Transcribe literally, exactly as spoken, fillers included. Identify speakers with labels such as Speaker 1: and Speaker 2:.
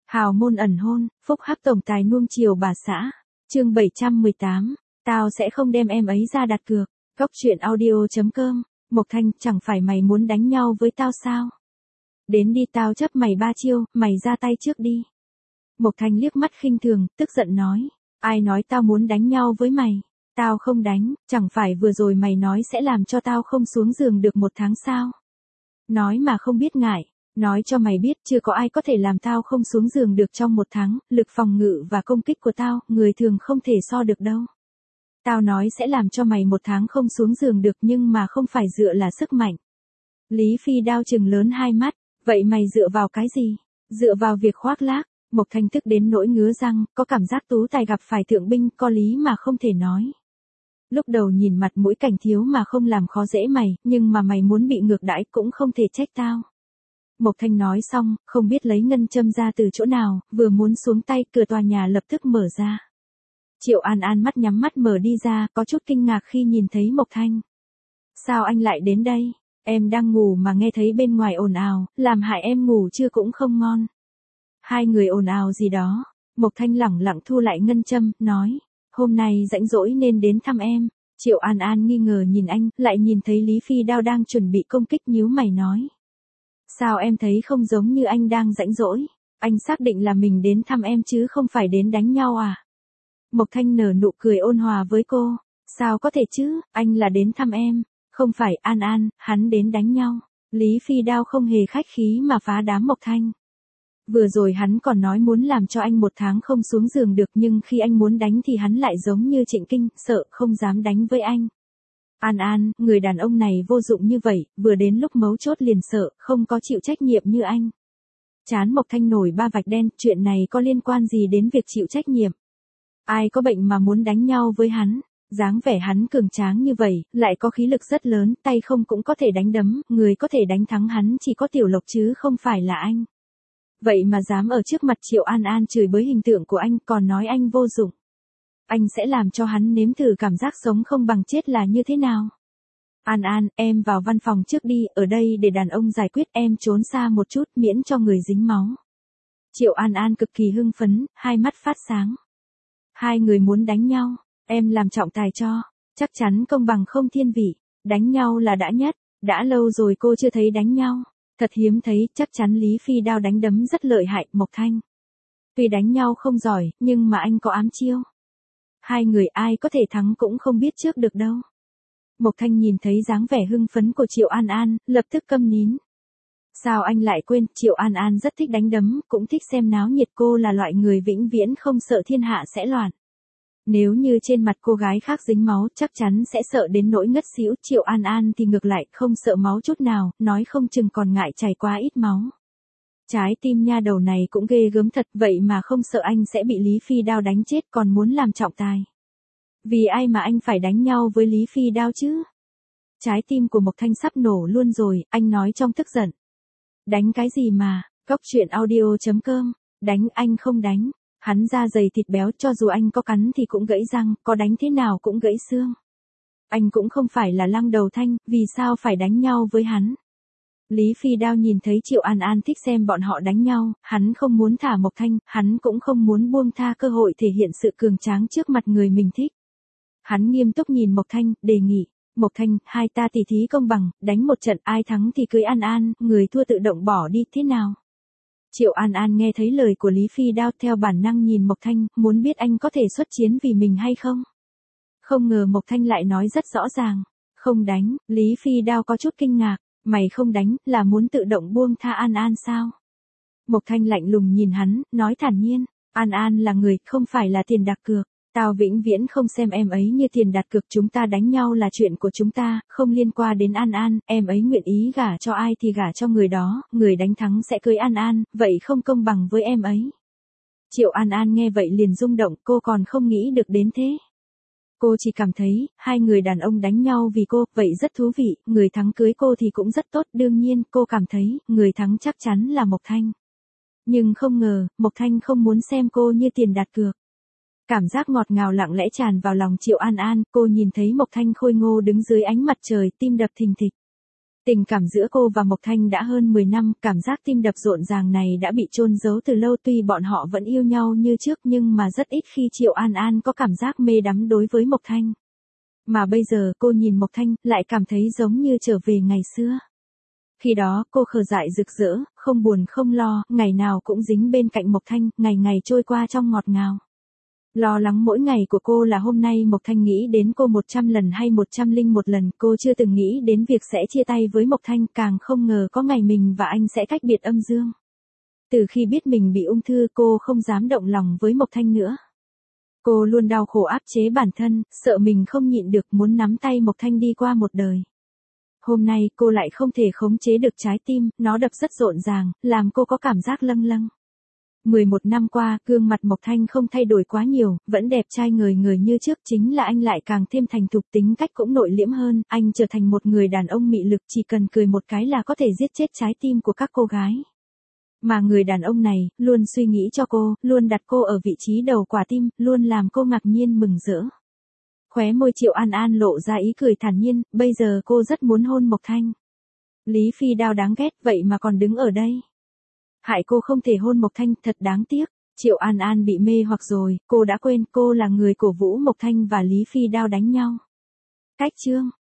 Speaker 1: Hào môn ẩn hôn, phúc hắc tổng tài nuông chiều bà xã. Chương bảy trăm mười tám, tao sẽ không đem em ấy ra đặt cược. Góc truyện audio chấm com. Mộc Thanh, chẳng phải mày muốn đánh nhau với tao sao? Đến đi, tao chấp mày ba chiêu, mày ra tay trước đi. Mộc Thanh liếc mắt khinh thường, tức giận nói. Ai nói tao muốn đánh nhau với mày? Tao không đánh, chẳng phải vừa rồi mày nói sẽ làm cho tao không xuống giường được một tháng sao? Nói mà không biết ngại. Nói cho mày biết, chưa có ai có thể làm tao không xuống giường được trong một tháng, lực phòng ngự và công kích của tao, người thường không thể so được đâu. Tao nói sẽ làm cho mày một tháng không xuống giường được nhưng mà không phải dựa là sức mạnh. Lý Phi Đao trừng lớn hai mắt, vậy mày dựa vào cái gì? Dựa vào việc khoác lác. Mộc Thanh tức đến nỗi ngứa răng, có cảm giác tú tài gặp phải thượng binh, có lý mà không thể nói. Lúc đầu nhìn mặt mũi Cảnh Thiếu mà không làm khó dễ mày, nhưng mà mày muốn bị ngược đãi cũng không thể trách tao. Mộc Thanh nói xong, không biết lấy ngân châm ra từ chỗ nào, vừa muốn xuống tay, cửa tòa nhà lập tức mở ra. Triệu An An mắt nhắm mắt mở đi ra, có chút kinh ngạc khi nhìn thấy Mộc Thanh. Sao anh lại đến đây? Em đang ngủ mà nghe thấy bên ngoài ồn ào, làm hại em ngủ chưa cũng không ngon. Hai người ồn ào gì đó. Mộc Thanh lẳng lặng thu lại ngân châm, nói. Hôm nay rảnh rỗi nên đến thăm em. Triệu An An nghi ngờ nhìn anh, lại nhìn thấy Lý Phi Đao đang chuẩn bị công kích, nhíu mày nói. Sao em thấy không giống như anh đang rảnh rỗi? Anh xác định là mình đến thăm em chứ không phải đến đánh nhau à? Mộc Thanh nở nụ cười ôn hòa với cô. Sao có thể chứ, anh là đến thăm em. Không phải, An An, hắn đến đánh nhau. Lý Phi Đao không hề khách khí mà phá đám Mộc Thanh. Vừa rồi hắn còn nói muốn làm cho anh một tháng không xuống giường được, nhưng khi anh muốn đánh thì hắn lại giống như Trịnh Kinh, sợ không dám đánh với anh. An An, người đàn ông này vô dụng như vậy, vừa đến lúc mấu chốt liền sợ, không có chịu trách nhiệm như anh. Chán Mộc Thanh nổi ba vạch đen, chuyện này có liên quan gì đến việc chịu trách nhiệm? Ai có bệnh mà muốn đánh nhau với hắn? Dáng vẻ hắn cường tráng như vậy, lại có khí lực rất lớn, tay không cũng có thể đánh đấm, người có thể đánh thắng hắn chỉ có Tiểu Lộc chứ không phải là anh. Vậy mà dám ở trước mặt Triệu An An chửi bới hình tượng của anh, còn nói anh vô dụng. Anh sẽ làm cho hắn nếm thử cảm giác sống không bằng chết là như thế nào. An An, em vào văn phòng trước đi, ở đây để đàn ông giải quyết, em trốn xa một chút miễn cho người dính máu. Triệu An An cực kỳ hưng phấn, hai mắt phát sáng. Hai người muốn đánh nhau, em làm trọng tài cho, chắc chắn công bằng không thiên vị, đánh nhau là đã nhất, đã lâu rồi cô chưa thấy đánh nhau. Thật hiếm thấy, chắc chắn Lý Phi Đao đánh đấm rất lợi hại, Mộc Thanh. Tuy đánh nhau không giỏi, nhưng mà anh có ám chiêu. Hai người ai có thể thắng cũng không biết trước được đâu. Mộc Thanh nhìn thấy dáng vẻ hưng phấn của Triệu An An, lập tức câm nín. Sao anh lại quên, Triệu An An rất thích đánh đấm, cũng thích xem náo nhiệt, cô là loại người vĩnh viễn không sợ thiên hạ sẽ loạn. Nếu như trên mặt cô gái khác dính máu, chắc chắn sẽ sợ đến nỗi ngất xỉu. Triệu An An thì ngược lại, không sợ máu chút nào, nói không chừng còn ngại chảy quá ít máu. Trái tim nha đầu này cũng ghê gớm thật, vậy mà không sợ anh sẽ bị Lý Phi Đao đánh chết, còn muốn làm trọng tài. Vì ai mà anh phải đánh nhau với Lý Phi Đao chứ? Trái tim của Mộc Thanh sắp nổ luôn rồi, anh nói trong tức giận. Đánh cái gì mà, góc truyện audio chấm com, đánh anh không đánh. Hắn da dày thịt béo, cho dù anh có cắn thì cũng gãy răng, có đánh thế nào cũng gãy xương. Anh cũng không phải là Lăng Đầu Thanh, vì sao phải đánh nhau với hắn? Lý Phi Đao nhìn thấy Triệu An An thích xem bọn họ đánh nhau, hắn không muốn thả Mộc Thanh, hắn cũng không muốn buông tha cơ hội thể hiện sự cường tráng trước mặt người mình thích. Hắn nghiêm túc nhìn Mộc Thanh, đề nghị. Mộc Thanh, hai ta tỉ thí công bằng, đánh một trận, ai thắng thì cưới An An, người thua tự động bỏ đi, thế nào? Triệu An An nghe thấy lời của Lý Phi Đao, theo bản năng nhìn Mộc Thanh, muốn biết anh có thể xuất chiến vì mình hay không. Không ngờ Mộc Thanh lại nói rất rõ ràng. Không đánh. Lý Phi Đao có chút kinh ngạc. Mày không đánh, là muốn tự động buông tha An An sao? Mộc Thanh lạnh lùng nhìn hắn, nói thản nhiên. An An là người, không phải là tiền đặt cược. Tao vĩnh viễn không xem em ấy như tiền đặt cược, chúng ta đánh nhau là chuyện của chúng ta, không liên quan đến An An, em ấy nguyện ý gả cho ai thì gả cho người đó, người đánh thắng sẽ cưới An An, vậy không công bằng với em ấy. Triệu An An nghe vậy liền rung động, cô còn không nghĩ được đến thế. Cô chỉ cảm thấy, hai người đàn ông đánh nhau vì cô, vậy rất thú vị, người thắng cưới cô thì cũng rất tốt, đương nhiên cô cảm thấy, người thắng chắc chắn là Mộc Thanh. Nhưng không ngờ, Mộc Thanh không muốn xem cô như tiền đặt cược. Cảm giác ngọt ngào lặng lẽ tràn vào lòng Triệu An An, cô nhìn thấy Mộc Thanh khôi ngô đứng dưới ánh mặt trời, tim đập thình thịch. Tình cảm giữa cô và Mộc Thanh đã hơn mười năm, cảm giác tim đập rộn ràng này đã bị chôn giấu từ lâu, tuy bọn họ vẫn yêu nhau như trước nhưng mà rất ít khi Triệu An An có cảm giác mê đắm đối với Mộc Thanh. Mà bây giờ cô nhìn Mộc Thanh, lại cảm thấy giống như trở về ngày xưa. Khi đó cô khờ dại rực rỡ, không buồn không lo, ngày nào cũng dính bên cạnh Mộc Thanh, ngày ngày trôi qua trong ngọt ngào. Lo lắng mỗi ngày của cô là hôm nay Mộc Thanh nghĩ đến cô một trăm lần hay một trăm linh một lần, cô chưa từng nghĩ đến việc sẽ chia tay với Mộc Thanh, càng không ngờ có ngày mình và anh sẽ cách biệt âm dương. Từ khi biết mình bị ung thư cô không dám động lòng với Mộc Thanh nữa. Cô luôn đau khổ áp chế bản thân, sợ mình không nhịn được muốn nắm tay Mộc Thanh đi qua một đời. Hôm nay cô lại không thể khống chế được trái tim, nó đập rất rộn ràng, làm cô có cảm giác lâng lâng. mười một năm qua, gương mặt Mộc Thanh không thay đổi quá nhiều, vẫn đẹp trai ngời ngời như trước, chính là anh lại càng thêm thành thục, tính cách cũng nội liễm hơn, anh trở thành một người đàn ông mị lực, chỉ cần cười một cái là có thể giết chết trái tim của các cô gái. Mà người đàn ông này, luôn suy nghĩ cho cô, luôn đặt cô ở vị trí đầu quả tim, luôn làm cô ngạc nhiên mừng rỡ. Khóe môi Triệu An An lộ ra ý cười thản nhiên, bây giờ cô rất muốn hôn Mộc Thanh. Lý Phi Đao đáng ghét, vậy mà còn đứng ở đây. Hại cô không thể hôn Mộc Thanh, thật đáng tiếc. Triệu An An bị mê hoặc rồi, cô đã quên cô là người cổ vũ Mộc Thanh và Lý Phi Đao đánh nhau. Cách chương